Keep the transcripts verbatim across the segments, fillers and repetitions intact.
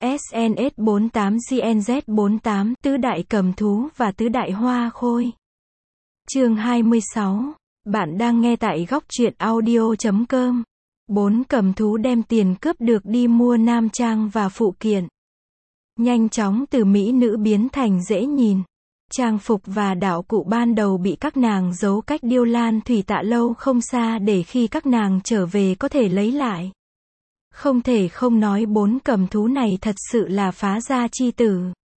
ét en ét bốn tám giê en dét bốn tám, tứ đại cầm thú và tứ đại hoa khôi. Chương hai mươi sáu. Bạn đang nghe tại góc truyện audio chấm com. Bốn cầm thú đem tiền cướp được đi mua nam trang và phụ kiện. Nhanh chóng từ mỹ nữ biến thành dễ nhìn. Trang phục và đạo cụ ban đầu bị các nàng giấu cách Điêu Lan Thủy Tạ Lâu không xa để khi các nàng trở về có thể lấy lại. Không thể không nói bốn cầm thú này thật sự là phá gia chi tử.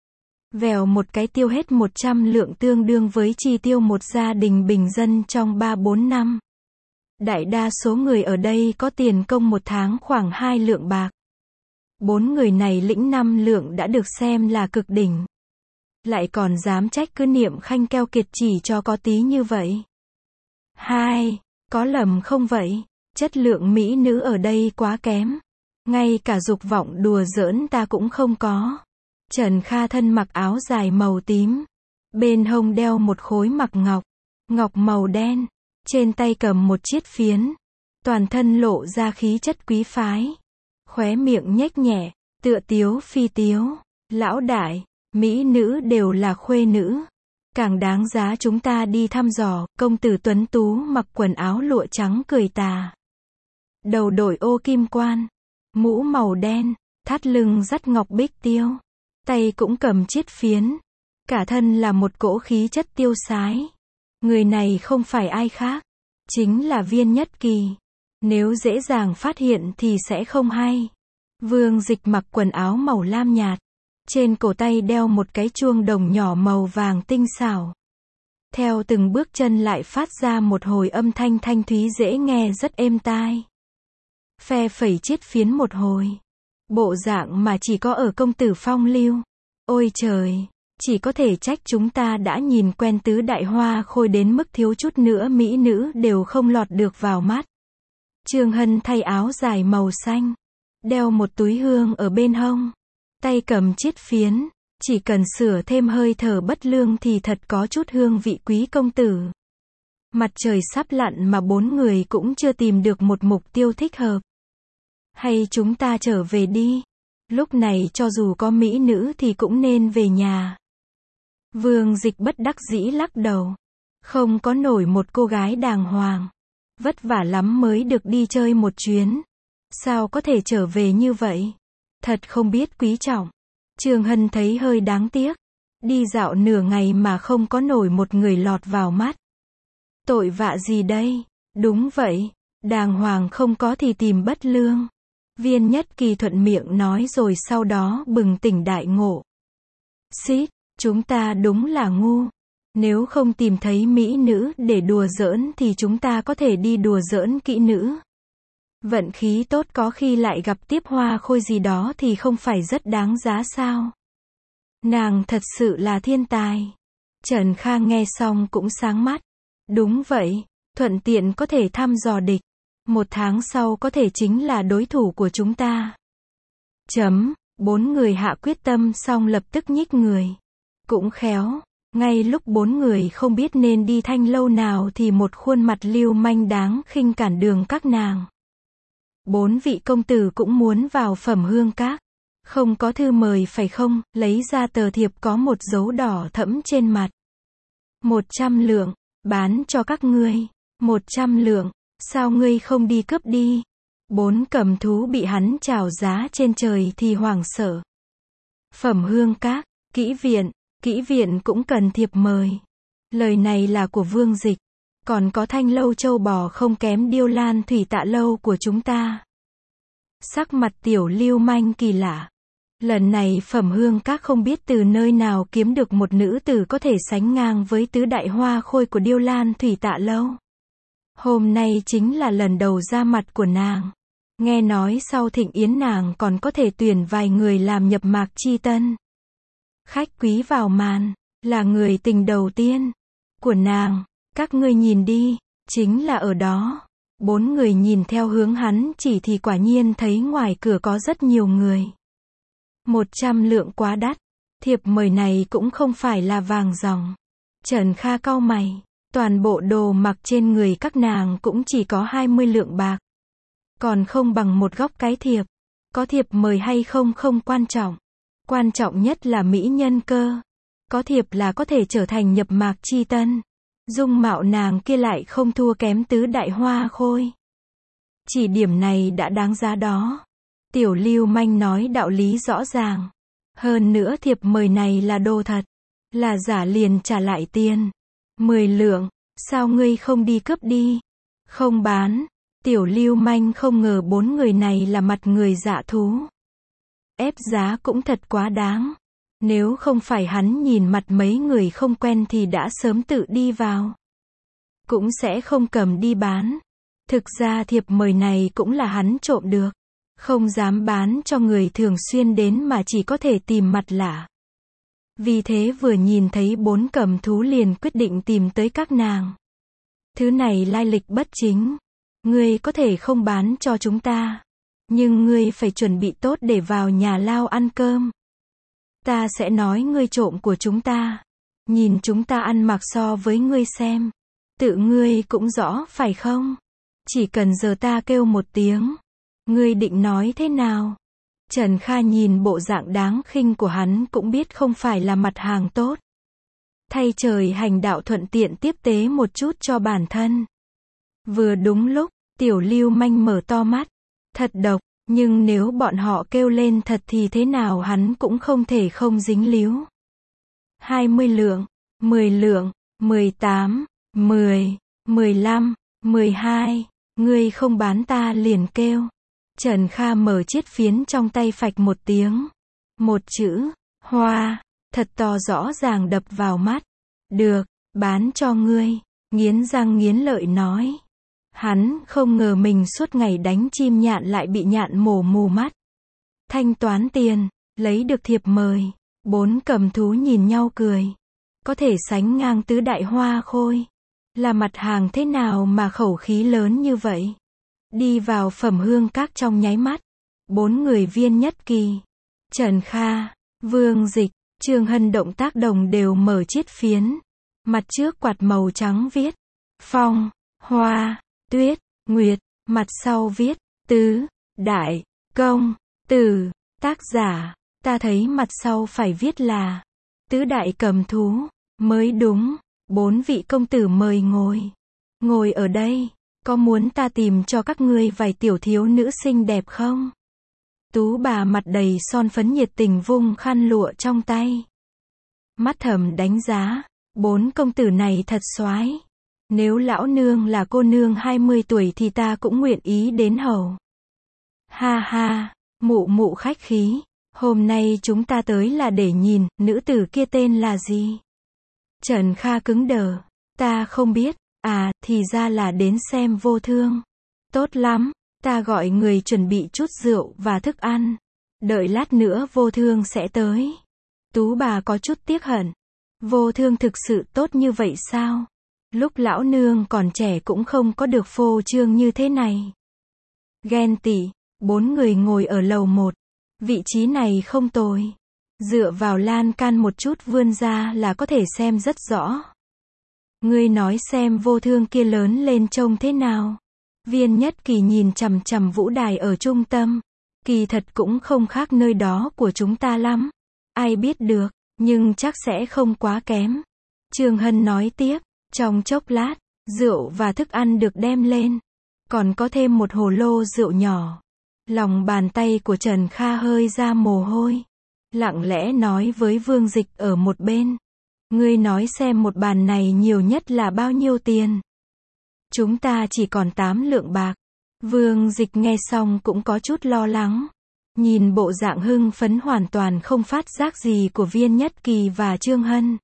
Vèo một cái tiêu hết một trăm lượng tương đương với chi tiêu một gia đình bình dân trong ba bốn năm. Đại đa số người ở đây có tiền công một tháng khoảng hai lượng bạc. Bốn người này lĩnh năm lượng đã được xem là cực đỉnh. Lại còn dám trách cứ Niệm Khanh keo kiệt chỉ cho có tí như vậy. Hai, có lầm không vậy? Chất lượng mỹ nữ ở đây quá kém. Ngay cả dục vọng đùa giỡn ta cũng không có. Trần Kha thân mặc áo dài màu tím. Bên hông đeo một khối mặc ngọc. Ngọc màu đen. Trên tay cầm một chiếc phiến. Toàn thân lộ ra khí chất quý phái. Khóe miệng nhếch nhẹ, tựa tiếu phi tiếu. Lão đại, mỹ nữ đều là khuê nữ. Càng đáng giá chúng ta đi thăm dò. Công tử tuấn tú mặc quần áo lụa trắng cười tà. Đầu đội ô kim quan. Mũ màu đen, thắt lưng dắt ngọc bích tiêu. Tay cũng cầm chiếc phiến. Cả thân là một cỗ khí chất tiêu sái. Người này không phải ai khác. Chính là Viên Nhất Kỳ. Nếu dễ dàng phát hiện thì sẽ không hay. Vương Dịch mặc quần áo màu lam nhạt. Trên cổ tay đeo một cái chuông đồng nhỏ màu vàng tinh xảo. Theo từng bước chân lại phát ra một hồi âm thanh thanh thúy dễ nghe rất êm tai. Phe phẩy chiếc phiến một hồi. Bộ dạng mà chỉ có ở công tử phong lưu. Ôi trời, chỉ có thể trách chúng ta đã nhìn quen tứ đại hoa khôi đến mức thiếu chút nữa mỹ nữ đều không lọt được vào mắt. Trương Hân thay áo dài màu xanh. Đeo một túi hương ở bên hông. Tay cầm chiếc phiến. Chỉ cần sửa thêm hơi thở bất lương thì thật có chút hương vị quý công tử. Mặt trời sắp lặn mà bốn người cũng chưa tìm được một mục tiêu thích hợp. Hay chúng ta trở về đi. Lúc này cho dù có mỹ nữ thì cũng nên về nhà. Vương Dịch bất đắc dĩ lắc đầu. Không có nổi một cô gái đàng hoàng. Vất vả lắm mới được đi chơi một chuyến. Sao có thể trở về như vậy? Thật không biết quý trọng. Trương Hân thấy hơi đáng tiếc. Đi dạo nửa ngày mà không có nổi một người lọt vào mắt. Tội vạ gì đây? Đúng vậy. Đàng hoàng không có thì tìm bất lương. Viên Nhất Kỳ thuận miệng nói rồi sau đó bừng tỉnh đại ngộ. Xít, chúng ta đúng là ngu. Nếu không tìm thấy mỹ nữ để đùa giỡn thì chúng ta có thể đi đùa giỡn kỹ nữ. Vận khí tốt có khi lại gặp tiếp hoa khôi gì đó thì không phải rất đáng giá sao? Nàng thật sự là thiên tài. Trần Kha nghe xong cũng sáng mắt. Đúng vậy, thuận tiện có thể thăm dò địch. Một tháng sau có thể chính là đối thủ của chúng ta. Chấm, bốn người hạ quyết tâm xong lập tức nhích người. Cũng khéo, ngay lúc bốn người không biết nên đi thanh lâu nào thì một khuôn mặt lưu manh đáng khinh cản đường các nàng. Bốn vị công tử cũng muốn vào Phẩm Hương Các. Không có thư mời phải không, lấy ra tờ thiệp có một dấu đỏ thẫm trên mặt. Một trăm lượng, bán cho các ngươi. Một trăm lượng. Sao ngươi không đi cướp đi? Bốn cầm thú bị hắn chào giá trên trời thì hoảng sợ. Phẩm Hương Các, kỹ viện, kỹ viện cũng cần thiệp mời. Lời này là của Vương Dịch. Còn có thanh lâu châu bò không kém Điêu Lan Thủy Tạ Lâu của chúng ta. Sắc mặt tiểu lưu manh kỳ lạ. Lần này Phẩm Hương Các không biết từ nơi nào kiếm được một nữ tử có thể sánh ngang với tứ đại hoa khôi của Điêu Lan Thủy Tạ Lâu. Hôm nay chính là lần đầu ra mặt của nàng. Nghe nói sau thịnh yến nàng còn có thể tuyển vài người làm nhập mạc chi tân. Khách quý vào màn, là người tình đầu tiên của nàng. Các ngươi nhìn đi, chính là ở đó. Bốn người nhìn theo hướng hắn chỉ thì quả nhiên thấy ngoài cửa có rất nhiều người. Một trăm lượng quá đắt. Thiệp mời này cũng không phải là vàng ròng. Trần Kha cau mày. Toàn bộ đồ mặc trên người các nàng cũng chỉ có hai mươi lượng bạc. Còn không bằng một góc cái thiệp. Có thiệp mời hay không không quan trọng. Quan trọng nhất là mỹ nhân cơ. Có thiệp là có thể trở thành nhập mạc chi tân. Dung mạo nàng kia lại không thua kém tứ đại hoa khôi. Chỉ điểm này đã đáng giá đó. Tiểu lưu manh nói đạo lý rõ ràng. Hơn nữa thiệp mời này là đồ thật. Là giả liền trả lại tiền. Mười lượng, sao ngươi không đi cướp đi? Không bán. Tiểu lưu manh không ngờ bốn người này là mặt người dạ thú. Ép giá cũng thật quá đáng. Nếu không phải hắn nhìn mặt mấy người không quen thì đã sớm tự đi vào. Cũng sẽ không cầm đi bán. Thực ra thiệp mời này cũng là hắn trộm được. Không dám bán cho người thường xuyên đến mà chỉ có thể tìm mặt lạ. Vì thế vừa nhìn thấy bốn cầm thú liền quyết định tìm tới các nàng. Thứ này lai lịch bất chính. Ngươi có thể không bán cho chúng ta. Nhưng ngươi phải chuẩn bị tốt để vào nhà lao ăn cơm. Ta sẽ nói ngươi trộm của chúng ta. Nhìn chúng ta ăn mặc so với ngươi xem. Tự ngươi cũng rõ phải không? Chỉ cần giờ ta kêu một tiếng. Ngươi định nói thế nào? Trần Kha nhìn bộ dạng đáng khinh của hắn cũng biết không phải là mặt hàng tốt. Thay trời hành đạo thuận tiện tiếp tế một chút cho bản thân. Vừa đúng lúc, tiểu lưu manh mở to mắt. Thật độc, nhưng nếu bọn họ kêu lên thật thì thế nào hắn cũng không thể không dính líu. hai mươi lượng, mười lượng, mười tám, mười, mười lăm, mười hai, ngươi không bán ta liền kêu. Trần Kha mở chiếc phiến trong tay phạch một tiếng. Một chữ, hoa, thật to rõ ràng đập vào mắt. Được, bán cho ngươi, nghiến răng nghiến lợi nói. Hắn không ngờ mình suốt ngày đánh chim nhạn lại bị nhạn mổ mù mắt. Thanh toán tiền, lấy được thiệp mời. Bốn cầm thú nhìn nhau cười. Có thể sánh ngang tứ đại hoa khôi. Là mặt hàng thế nào mà khẩu khí lớn như vậy? Đi vào Phẩm Hương Các trong nháy mắt. Bốn người Viên Nhất Kỳ, Trần Kha, Vương Dịch, Trương Hân động tác đồng đều mở chiếc phiến. Mặt trước quạt màu trắng viết Phong, Hoa, Tuyết, Nguyệt. Mặt sau viết Tứ, Đại, Công, Tử. Tác giả, ta thấy mặt sau phải viết là Tứ Đại Cầm Thú mới đúng. Bốn vị công tử mời ngồi. Ngồi ở đây. Có muốn ta tìm cho các ngươi vài tiểu thiếu nữ xinh đẹp không? Tú bà mặt đầy son phấn nhiệt tình vung khăn lụa trong tay. Mắt thầm đánh giá. Bốn công tử này thật soái. Nếu lão nương là cô nương hai mươi tuổi thì ta cũng nguyện ý đến hầu. Ha ha, mụ mụ khách khí. Hôm nay chúng ta tới là để nhìn, nữ tử kia tên là gì? Trần Kha cứng đờ. Ta không biết. À, thì ra là đến xem Vô Thương. Tốt lắm, ta gọi người chuẩn bị chút rượu và thức ăn. Đợi lát nữa Vô Thương sẽ tới. Tú bà có chút tiếc hận. Vô Thương thực sự tốt như vậy sao? Lúc lão nương còn trẻ cũng không có được phô trương như thế này. Ghen tị, bốn người ngồi ở lầu một. Vị trí này không tồi. Dựa vào lan can một chút vươn ra là có thể xem rất rõ. Ngươi nói xem Vô Thương kia lớn lên trông thế nào? Viên Nhất Kỳ nhìn chằm chằm vũ đài ở trung tâm. Kỳ thật cũng không khác nơi đó của chúng ta lắm. Ai biết được, nhưng chắc sẽ không quá kém. Trương Hân nói tiếp, trong chốc lát, rượu và thức ăn được đem lên. Còn có thêm một hồ lô rượu nhỏ. Lòng bàn tay của Trần Kha hơi ra mồ hôi. Lặng lẽ nói với Vương Dịch ở một bên. Ngươi nói xem một bàn này nhiều nhất là bao nhiêu tiền? Chúng ta chỉ còn tám lượng bạc. Vương Dịch nghe xong cũng có chút lo lắng. Nhìn bộ dạng hưng phấn hoàn toàn không phát giác gì của Viên Nhất Kỳ và Trương Hân.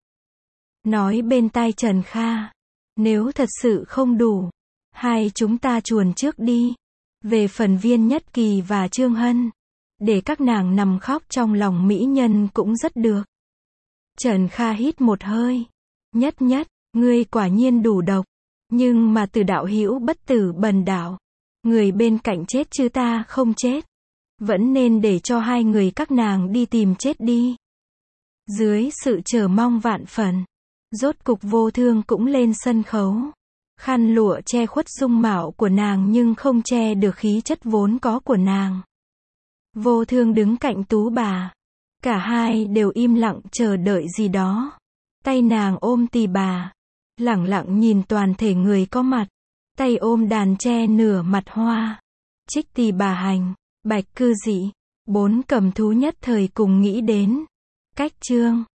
Nói bên tai Trần Kha. Nếu thật sự không đủ, hai chúng ta chuồn trước đi. Về phần Viên Nhất Kỳ và Trương Hân, để các nàng nằm khóc trong lòng mỹ nhân cũng rất được. Trần Kha hít một hơi. Nhất Nhất, ngươi quả nhiên đủ độc. Nhưng mà Từ đạo hữu bất tử bần đạo. Người bên cạnh chết chứ ta không chết. Vẫn nên để cho hai người các nàng đi tìm chết đi. Dưới sự chờ mong vạn phần, rốt cục Vô Thương cũng lên sân khấu. Khăn lụa che khuất dung mạo của nàng nhưng không che được khí chất vốn có của nàng. Vô Thương đứng cạnh Tú bà. Cả hai đều im lặng chờ đợi gì đó. Tay nàng ôm tỳ bà. Lẳng lặng nhìn toàn thể người có mặt. Tay ôm đàn tre nửa mặt hoa. Trích tỳ bà hành. Bạch cư dị. Bốn cầm thú nhất thời cùng nghĩ đến cách chương.